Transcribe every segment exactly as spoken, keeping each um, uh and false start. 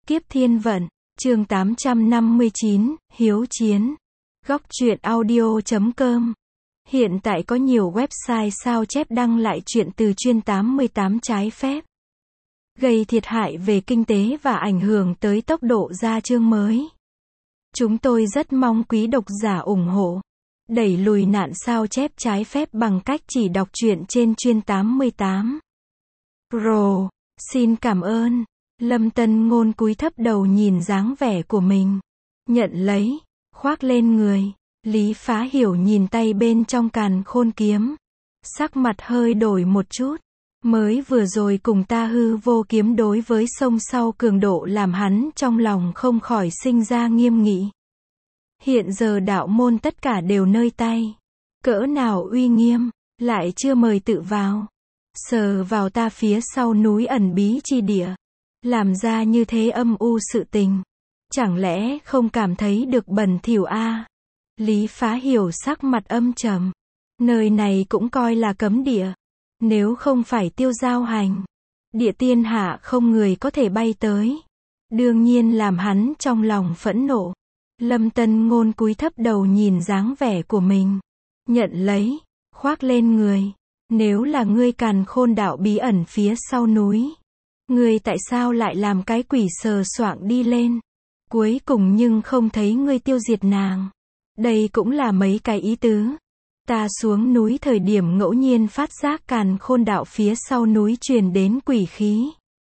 Kiếp thiên vận, chương tám trăm năm mươi chín, Hiếu chiến. Góc truyện audio chấm com. Hiện tại có nhiều website sao chép đăng lại truyện từ chuyên tám mươi tám trái phép, gây thiệt hại về kinh tế và ảnh hưởng tới tốc độ ra chương mới. Chúng tôi rất mong quý độc giả ủng hộ, đẩy lùi nạn sao chép trái phép bằng cách chỉ đọc truyện trên chuyên tám mươi tám. Pro, xin cảm ơn. Lâm Tân Ngôn cúi thấp đầu nhìn dáng vẻ của mình, nhận lấy, khoác lên người. Lý Phá Hiểu nhìn tay bên trong càn khôn kiếm, sắc mặt hơi đổi một chút. Mới vừa rồi cùng ta hư vô kiếm đối với sông sau cường độ làm hắn trong lòng không khỏi sinh ra nghiêm nghị. Hiện giờ đạo môn tất cả đều nơi tay, cỡ nào uy nghiêm, lại chưa mời tự vào, sờ vào ta phía sau núi ẩn bí chi địa, làm ra như thế âm u sự tình, chẳng lẽ không cảm thấy được bẩn thỉu a? À? Lý Phá Hiểu sắc mặt âm trầm, nơi này cũng coi là cấm địa, nếu không phải tiêu giao hành, địa tiên hạ không người có thể bay tới, đương nhiên làm hắn trong lòng phẫn nộ. Lâm Tân Ngôn cúi thấp đầu nhìn dáng vẻ của mình, nhận lấy, khoác lên người. Nếu là ngươi càn khôn đạo bí ẩn phía sau núi, ngươi tại sao lại làm cái quỷ sờ soạng đi lên, cuối cùng nhưng không thấy ngươi tiêu diệt nàng. Đây cũng là mấy cái ý tứ. Ta xuống núi thời điểm ngẫu nhiên phát giác càn khôn đạo phía sau núi truyền đến quỷ khí,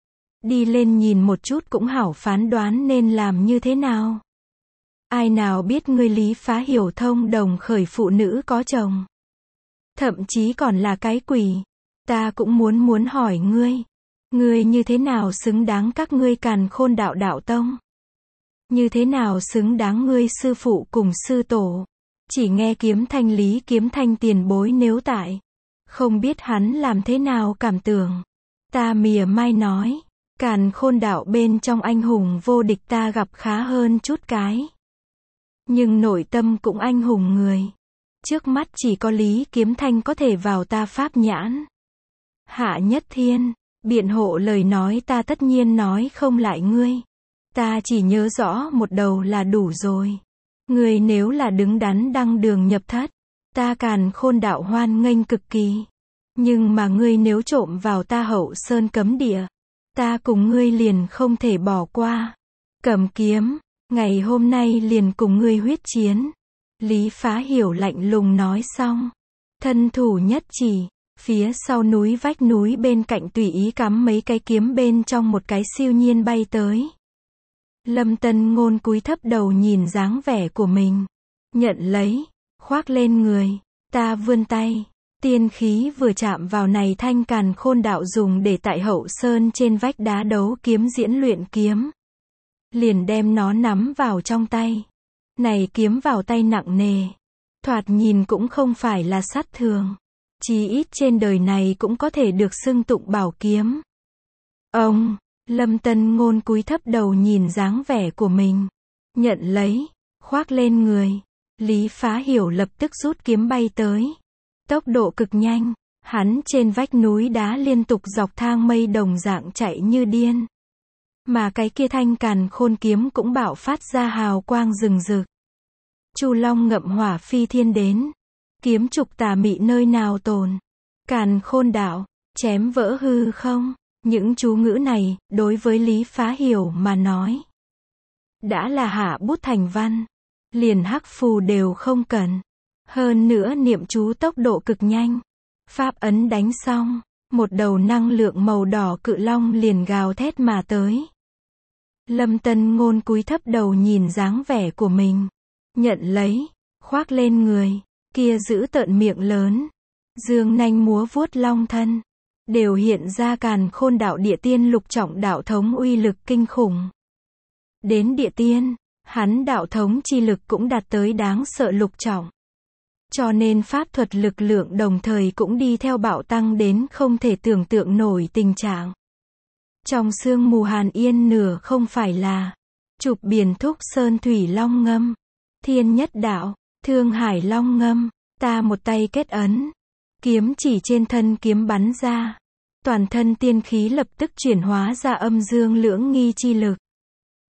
đi lên nhìn một chút cũng hảo phán đoán nên làm như thế nào. Ai nào biết ngươi Lý Phá Hiểu thông đồng khởi phụ nữ có chồng, thậm chí còn là cái quỷ. Ta cũng muốn muốn hỏi ngươi, ngươi như thế nào xứng đáng các ngươi càn khôn đạo đạo tông? Như thế nào xứng đáng ngươi sư phụ cùng sư tổ? Chỉ nghe Kiếm Thanh Lý Kiếm Thanh tiền bối nếu tại, không biết hắn làm thế nào cảm tưởng. Ta mỉa mai nói, càn khôn đạo bên trong anh hùng vô địch ta gặp khá hơn chút cái, nhưng nội tâm cũng anh hùng người. Trước mắt chỉ có Lý Kiếm Thanh có thể vào ta pháp nhãn. Hạ Nhất Thiên, biện hộ lời nói ta tất nhiên nói không lại ngươi. Ta chỉ nhớ rõ một đầu là đủ rồi. Ngươi nếu là đứng đắn đăng đường nhập thất, ta càn khôn đạo hoan nghênh cực kỳ. Nhưng mà ngươi nếu trộm vào ta hậu sơn cấm địa, ta cùng ngươi liền không thể bỏ qua. Cầm kiếm, ngày hôm nay liền cùng ngươi huyết chiến. Lý Phá Hiểu lạnh lùng nói xong, thân thủ nhất chỉ, phía sau núi vách núi bên cạnh tùy ý cắm mấy cái kiếm bên trong một cái siêu nhiên bay tới. Lâm Tân Ngôn cúi thấp đầu nhìn dáng vẻ của mình, nhận lấy, khoác lên người. Ta vươn tay, tiên khí vừa chạm vào này thanh càn khôn đạo dùng để tại hậu sơn trên vách đá đấu kiếm diễn luyện kiếm, liền đem nó nắm vào trong tay. Này kiếm vào tay nặng nề, thoạt nhìn cũng không phải là sát thường, chí ít trên đời này cũng có thể được xưng tụng bảo kiếm. Ông, Lâm Tân Ngôn cúi thấp đầu nhìn dáng vẻ của mình, nhận lấy, khoác lên người. Lý Phá Hiểu lập tức rút kiếm bay tới, tốc độ cực nhanh, hắn trên vách núi đá liên tục dọc thang mây đồng dạng chạy như điên. Mà cái kia thanh càn khôn kiếm cũng bạo phát ra hào quang rừng rực. Chu Long ngậm hỏa phi thiên đến, kiếm trục tà mị nơi nào tồn. Càn khôn đạo, chém vỡ hư không. Những chú ngữ này, đối với Lý Phá Hiểu mà nói, đã là hạ bút thành văn, liền hắc phù đều không cần. Hơn nữa niệm chú tốc độ cực nhanh. Pháp ấn đánh xong, một đầu năng lượng màu đỏ cự long liền gào thét mà tới. Lâm Tân Ngôn cúi thấp đầu nhìn dáng vẻ của mình, nhận lấy, khoác lên người. Kia giữ tợn miệng lớn, dương nanh múa vuốt long thân, đều hiện ra càn khôn đạo địa tiên lục trọng đạo thống uy lực kinh khủng. Đến địa tiên, hắn đạo thống chi lực cũng đạt tới đáng sợ lục trọng. Cho nên pháp thuật lực lượng đồng thời cũng đi theo bạo tăng đến không thể tưởng tượng nổi tình trạng. Trong sương mù hàn yên nửa không phải là chụp biển thúc sơn thủy long ngâm, thiên nhất đạo, thương hải long ngâm, ta một tay kết ấn, kiếm chỉ trên thân kiếm bắn ra, toàn thân tiên khí lập tức chuyển hóa ra âm dương lưỡng nghi chi lực.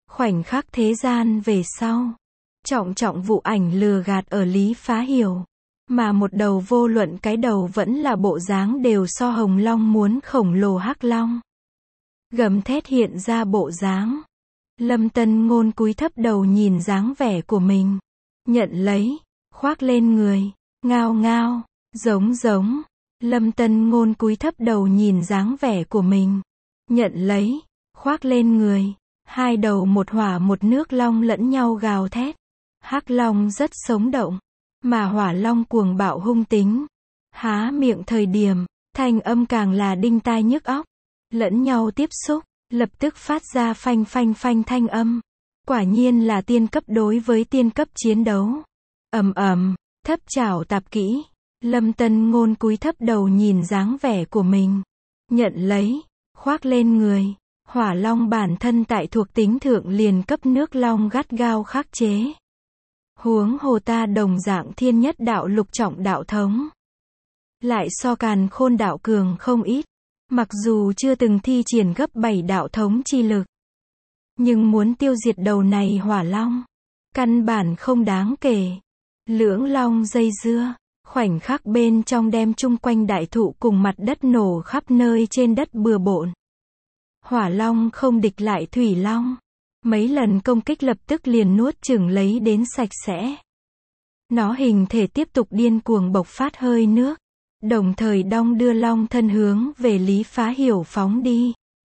Khoảnh khắc thế gian về sau. Trọng trọng vụ ảnh lừa gạt ở Lý Phá Hiểu. Mà một đầu vô luận cái đầu vẫn là bộ dáng đều so Hồng Long muốn khổng lồ hắc long. Gầm thét hiện ra bộ dáng. Lâm Tân Ngôn cúi thấp đầu nhìn dáng vẻ của mình. Nhận lấy, khoác lên người, ngao ngao, giống giống. Lâm Tân Ngôn cúi thấp đầu nhìn dáng vẻ của mình. Nhận lấy, khoác lên người. Hai đầu một hỏa một nước long lẫn nhau gào thét. Hắc long rất sống động, mà hỏa long cuồng bạo hung tính. Há miệng thời điểm, thanh âm càng là đinh tai nhức óc. Lẫn nhau tiếp xúc, lập tức phát ra phanh phanh phanh thanh âm. Quả nhiên là tiên cấp đối với tiên cấp chiến đấu. Ầm ầm, thấp chảo tạp kỹ. Lâm Tân Ngôn cúi thấp đầu nhìn dáng vẻ của mình. Nhận lấy, khoác lên người. Hỏa long bản thân tại thuộc tính thượng liền cấp nước long gắt gao khắc chế. Huống hồ ta đồng dạng thiên nhất đạo lục trọng đạo thống. Lại so Càn Khôn đạo cường không ít. Mặc dù chưa từng thi triển gấp bảy đạo thống chi lực. Nhưng muốn tiêu diệt đầu này hỏa long. Căn bản không đáng kể. Lưỡng long dây dưa. Khoảnh khắc bên trong đem chung quanh đại thụ cùng mặt đất nổ khắp nơi trên đất bừa bộn. Hỏa long không địch lại thủy long. Mấy lần công kích lập tức liền nuốt chửng lấy đến sạch sẽ. Nó hình thể tiếp tục điên cuồng bộc phát hơi nước. Đồng thời đong đưa long thân hướng về Lý Phá Hiểu phóng đi.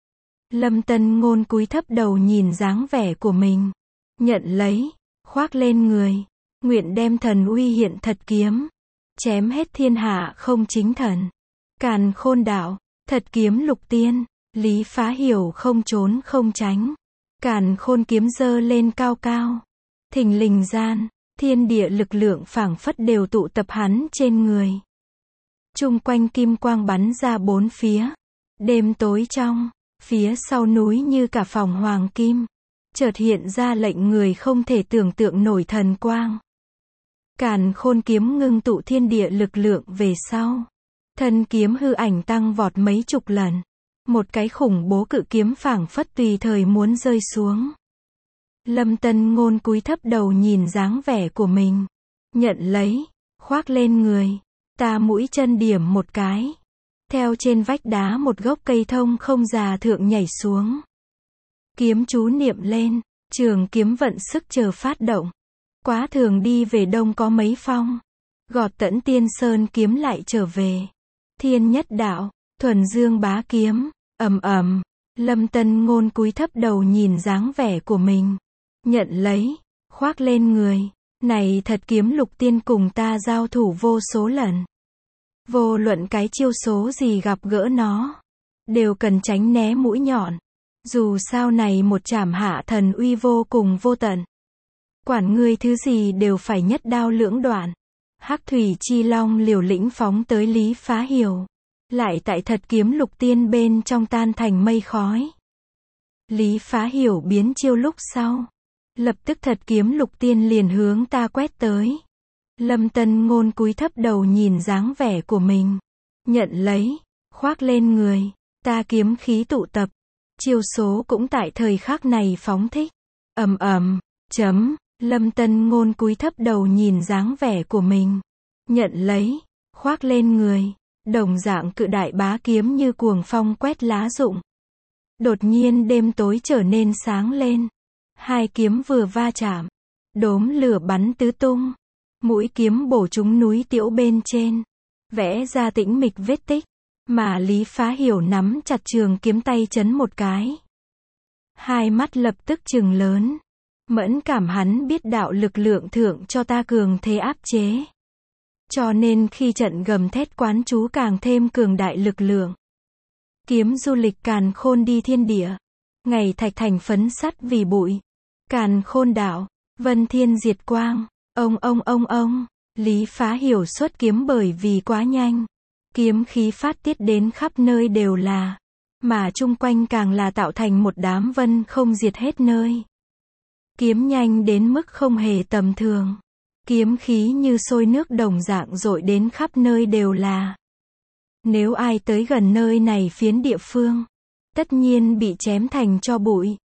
Lâm Tân Ngôn cúi thấp đầu nhìn dáng vẻ của mình. Nhận lấy, khoác lên người. Nguyện đem thần uy hiện thật kiếm. Chém hết thiên hạ không chính thần. Càn Khôn đạo, thật kiếm lục tiên. Lý Phá Hiểu không trốn không tránh. Càn Khôn kiếm giơ lên cao cao. Thình lình gian, thiên địa lực lượng phảng phất đều tụ tập hắn trên người. Chung quanh kim quang bắn ra bốn phía. Đêm tối trong, phía sau núi như cả phòng hoàng kim. Chợt hiện ra lệnh người không thể tưởng tượng nổi thần quang. Càn Khôn kiếm ngưng tụ thiên địa lực lượng về sau. Thân kiếm hư ảnh tăng vọt mấy chục lần. Một cái khủng bố cự kiếm phảng phất tùy thời muốn rơi xuống. Lâm Tân Ngôn cúi thấp đầu nhìn dáng vẻ của mình. Nhận lấy, khoác lên người. Ta mũi chân điểm một cái. Theo trên vách đá một gốc cây thông không già thượng nhảy xuống. Kiếm chú niệm lên, trường kiếm vận sức chờ phát động. Quá thường đi về đông có mấy phong. Gọt tẫn tiên sơn kiếm lại trở về. Thiên nhất đạo, thuần dương bá kiếm, ầm ầm. Lâm Tân Ngôn cúi thấp đầu nhìn dáng vẻ của mình. Nhận lấy, khoác lên người. Này thật kiếm lục tiên cùng ta giao thủ vô số lần. Vô luận cái chiêu số gì gặp gỡ nó. Đều cần tránh né mũi nhọn. Dù sao này một chảm hạ thần uy vô cùng vô tận. Quản ngươi thứ gì đều phải nhất đao lưỡng đoạn. Hắc thủy chi long liều lĩnh phóng tới Lý Phá Hiểu. Lại tại thật kiếm lục tiên bên trong tan thành mây khói. Lý Phá Hiểu biến chiêu lúc sau. Lập tức thật kiếm lục tiên liền hướng ta quét tới. Lâm Tân Ngôn cúi thấp đầu nhìn dáng vẻ của mình. Nhận lấy, khoác lên người. Ta kiếm khí tụ tập. Chiêu số cũng tại thời khắc này phóng thích. Ầm ầm, chấm. Lâm Tân Ngôn cúi thấp đầu nhìn dáng vẻ của mình. Nhận lấy, khoác lên người. Đồng dạng cự đại bá kiếm như cuồng phong quét lá rụng. Đột nhiên đêm tối trở nên sáng lên. Hai kiếm vừa va chạm. Đốm lửa bắn tứ tung. Mũi kiếm bổ trúng núi Tiễu bên trên. Vẽ ra tĩnh mịch vết tích. Mà Lý Phá Hiểu nắm chặt trường kiếm tay chấn một cái. Hai mắt lập tức trừng lớn. Mẫn cảm hắn biết đạo lực lượng thượng cho ta cường thế áp chế. Cho nên khi trận gầm thét quán chú càng thêm cường đại lực lượng. Kiếm du lịch Càn Khôn đi thiên địa. Ngày thạch thành phấn sắt vì bụi. Càn Khôn đạo, vân thiên diệt quang. Ông ông ông ông. Lý Phá Hiểu xuất kiếm bởi vì quá nhanh. Kiếm khí phát tiết đến khắp nơi đều là. Mà chung quanh càng là tạo thành một đám vân không diệt hết nơi. Kiếm nhanh đến mức không hề tầm thường. Kiếm khí như sôi nước đồng dạng dội đến khắp nơi đều là. Nếu ai tới gần nơi này phiến địa phương, tất nhiên bị chém thành tro bụi.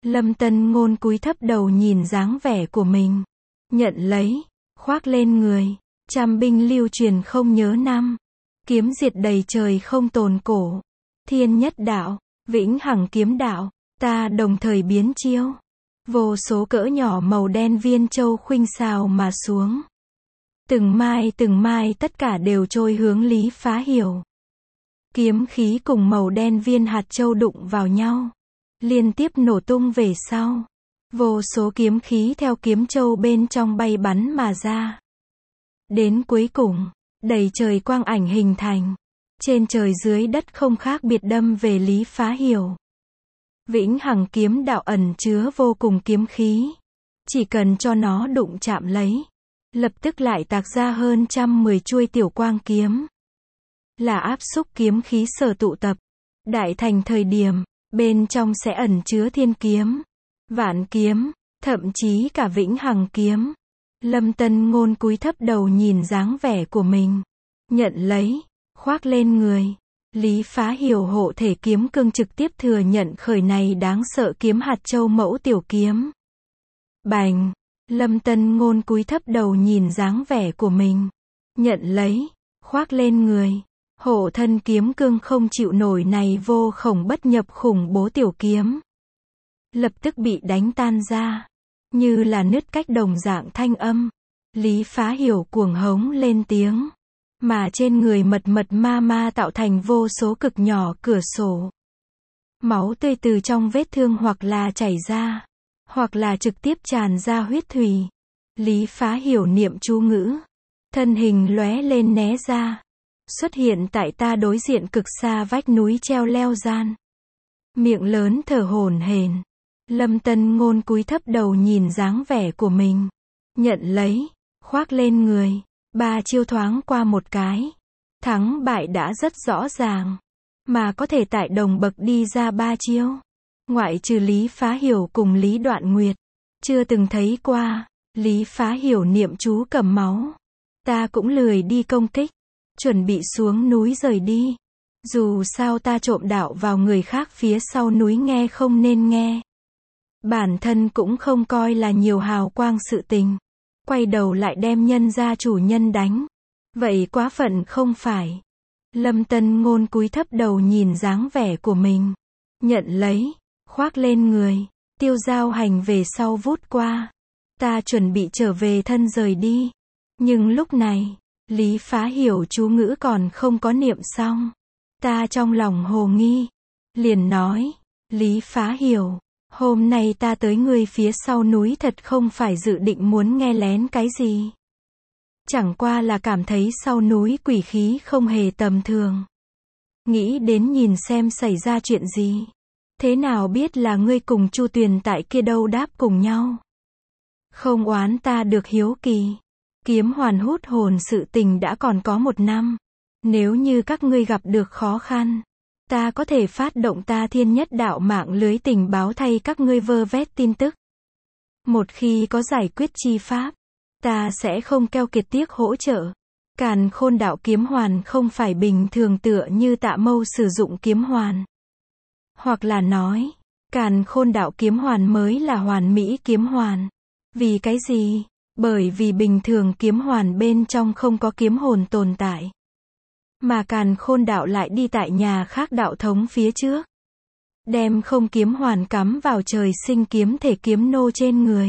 Lâm Tân Ngôn cúi thấp đầu nhìn dáng vẻ của mình. Nhận lấy, khoác lên người. Trăm binh lưu truyền không nhớ năm. Kiếm diệt đầy trời không tồn cổ. Thiên nhất đạo, vĩnh hằng kiếm đạo. Ta đồng thời biến chiêu. Vô số cỡ nhỏ màu đen viên châu khuynh xào mà xuống. Từng mai từng mai tất cả đều trôi hướng Lý Phá Hiểu. Kiếm khí cùng màu đen viên hạt châu đụng vào nhau. Liên tiếp nổ tung về sau. Vô số kiếm khí theo kiếm châu bên trong bay bắn mà ra. Đến cuối cùng, đầy trời quang ảnh hình thành. Trên trời dưới đất không khác biệt đâm về Lý Phá Hiểu. Vĩnh hằng kiếm đạo ẩn chứa vô cùng kiếm khí. Chỉ cần cho nó đụng chạm lấy. Lập tức lại tạc ra hơn trăm mười chuôi tiểu quang kiếm. Là áp xúc kiếm khí sở tụ tập. Đại thành thời điểm, bên trong sẽ ẩn chứa thiên kiếm, vạn kiếm, thậm chí cả vĩnh hằng kiếm. Lâm Tân Ngôn cúi thấp đầu nhìn dáng vẻ của mình. Nhận lấy, khoác lên người. Lý Phá Hiểu hộ thể kiếm cương trực tiếp thừa nhận khởi này đáng sợ kiếm hạt châu mẫu tiểu kiếm. Bành! Lâm Tân Ngôn cúi thấp đầu nhìn dáng vẻ của mình. Nhận lấy, khoác lên người. Hộ thân kiếm cương không chịu nổi này vô khổng bất nhập khủng bố tiểu kiếm. Lập tức bị đánh tan ra. Như là nứt cách đồng dạng thanh âm. Lý Phá Hiểu cuồng hống lên tiếng. Mà trên người mật mật ma ma tạo thành vô số cực nhỏ cửa sổ. Máu tươi từ trong vết thương hoặc là chảy ra. Hoặc là trực tiếp tràn ra huyết thủy. Lý Phá Hiểu niệm chú ngữ. Thân hình lóe lên né ra. Xuất hiện tại ta đối diện cực xa vách núi treo leo gian. Miệng lớn thở hổn hển. Lâm Tân Ngôn cúi thấp đầu nhìn dáng vẻ của mình. Nhận lấy, khoác lên người. Ba chiêu thoáng qua một cái. Thắng bại đã rất rõ ràng. Mà có thể tại đồng bậc đi ra ba chiêu. Ngoại trừ Lý Phá Hiểu cùng Lý Đoạn Nguyệt. Chưa từng thấy qua. Lý Phá Hiểu niệm chú cầm máu. Ta cũng lười đi công kích. Chuẩn bị xuống núi rời đi. Dù sao ta trộm đạo vào người khác phía sau núi nghe không nên nghe. Bản thân cũng không coi là nhiều hào quang sự tình. Quay đầu lại đem nhân gia chủ nhân đánh. Vậy quá phận không phải. Lâm Tân Ngôn cúi thấp đầu nhìn dáng vẻ của mình. Nhận lấy, khoác lên người. Tiêu giao hành về sau vút qua. Ta chuẩn bị trở về thân rời đi. Nhưng lúc này, Lý Phá Hiểu chú ngữ còn không có niệm xong. Ta trong lòng hồ nghi. Liền nói, Lý Phá Hiểu, hôm nay ta tới ngươi phía sau núi thật không phải dự định muốn nghe lén cái gì. Chẳng qua là cảm thấy sau núi quỷ khí không hề tầm thường. Nghĩ đến nhìn xem xảy ra chuyện gì. Thế nào biết là ngươi cùng Chu Tuyền tại kia đâu đáp cùng nhau. Không oán ta được hiếu kỳ. Kiếm hoàn hút hồn sự tình đã còn có một năm. Nếu như các ngươi gặp được khó khăn, ta có thể phát động ta thiên nhất đạo mạng lưới tình báo thay các ngươi vơ vét tin tức. Một khi có giải quyết chi pháp, ta sẽ không keo kiệt tiếc hỗ trợ. Càn Khôn đạo kiếm hoàn không phải bình thường tựa như Tạ Mâu sử dụng kiếm hoàn. Hoặc là nói, Càn Khôn đạo kiếm hoàn mới là hoàn mỹ kiếm hoàn. Vì cái gì? Bởi vì bình thường kiếm hoàn bên trong không có kiếm hồn tồn tại. Mà Càn Khôn đạo lại đi tại nhà khác đạo thống phía trước. Đem không kiếm hoàn cắm vào trời sinh kiếm thể kiếm nô trên người.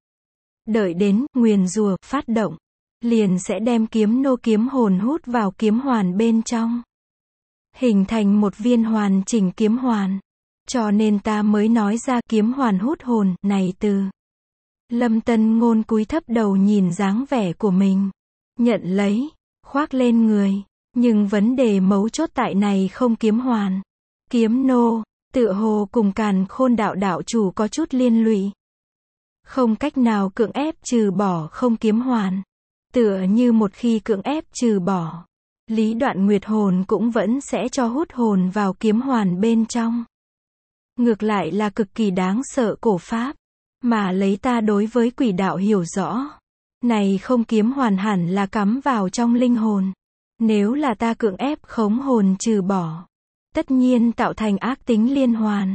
Đợi đến nguyền rủa phát động, liền sẽ đem kiếm nô kiếm hồn hút vào kiếm hoàn bên trong. Hình thành một viên hoàn chỉnh kiếm hoàn. Cho nên ta mới nói ra kiếm hoàn hút hồn này từ. Lâm Tân Ngôn cúi thấp đầu nhìn dáng vẻ của mình. Nhận lấy, khoác lên người. Nhưng vấn đề mấu chốt tại này không kiếm hoàn. Kiếm nô, tựa hồ cùng Càn Khôn đạo đạo chủ có chút liên lụy. Không cách nào cưỡng ép trừ bỏ không kiếm hoàn. Tựa như một khi cưỡng ép trừ bỏ, Lý Đoạn Nguyệt hồn cũng vẫn sẽ cho hút hồn vào kiếm hoàn bên trong. Ngược lại là cực kỳ đáng sợ cổ pháp. Mà lấy ta đối với quỷ đạo hiểu rõ. Này không kiếm hoàn hẳn là cắm vào trong linh hồn. Nếu là ta cưỡng ép khống hồn trừ bỏ, tất nhiên tạo thành ác tính liên hoàn.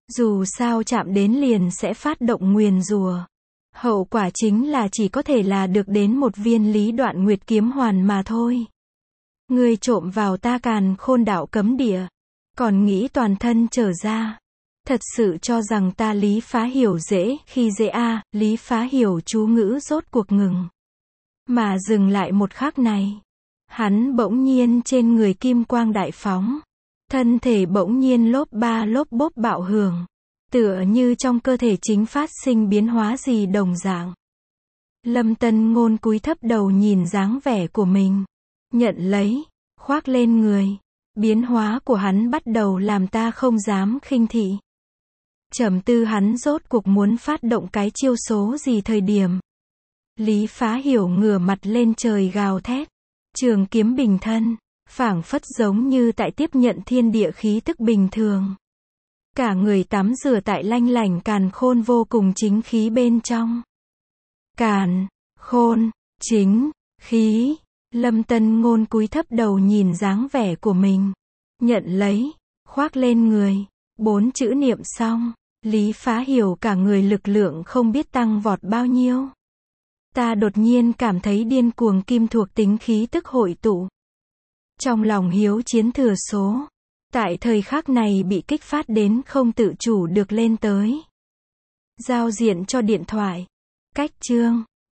Dù sao chạm đến liền sẽ phát động nguyền rủa. Hậu quả chính là chỉ có thể là được đến một viên Lý Đoạn Nguyệt kiếm hoàn mà thôi. Ngươi trộm vào ta Càn Khôn đạo cấm địa, còn nghĩ toàn thân trở ra. Thật sự cho rằng ta Lý Phá Hiểu dễ khi dễ a à, Lý Phá Hiểu chú ngữ rốt cuộc ngừng. Mà dừng lại một khắc này. Hắn bỗng nhiên trên người kim quang đại phóng. Thân thể bỗng nhiên lốp ba lốp bốp bạo hưởng. Tựa như trong cơ thể chính phát sinh biến hóa gì đồng dạng. Lâm Tân Ngôn cúi thấp đầu nhìn dáng vẻ của mình. Nhận lấy, khoác lên người. Biến hóa của hắn bắt đầu làm ta không dám khinh thị. Trầm tư hắn rốt cuộc muốn phát động cái chiêu số gì thời điểm. Lý Phá Hiểu ngửa mặt lên trời gào thét. Trường kiếm bình thân, phảng phất giống như tại tiếp nhận thiên địa khí tức bình thường. Cả người tắm rửa tại lanh lảnh càn khôn vô cùng chính khí bên trong. Càn, khôn, chính, khí. Lâm Tân Ngôn cúi thấp đầu nhìn dáng vẻ của mình. Nhận lấy, khoác lên người. Bốn chữ niệm xong, Lý Phá Hiểu cả người lực lượng không biết tăng vọt bao nhiêu. Ta đột nhiên cảm thấy điên cuồng kim thuộc tính khí tức hội tụ. Trong lòng hiếu chiến thừa số. Tại thời khắc này bị kích phát đến không tự chủ được lên tới. Giao diện cho điện thoại. Cách chương.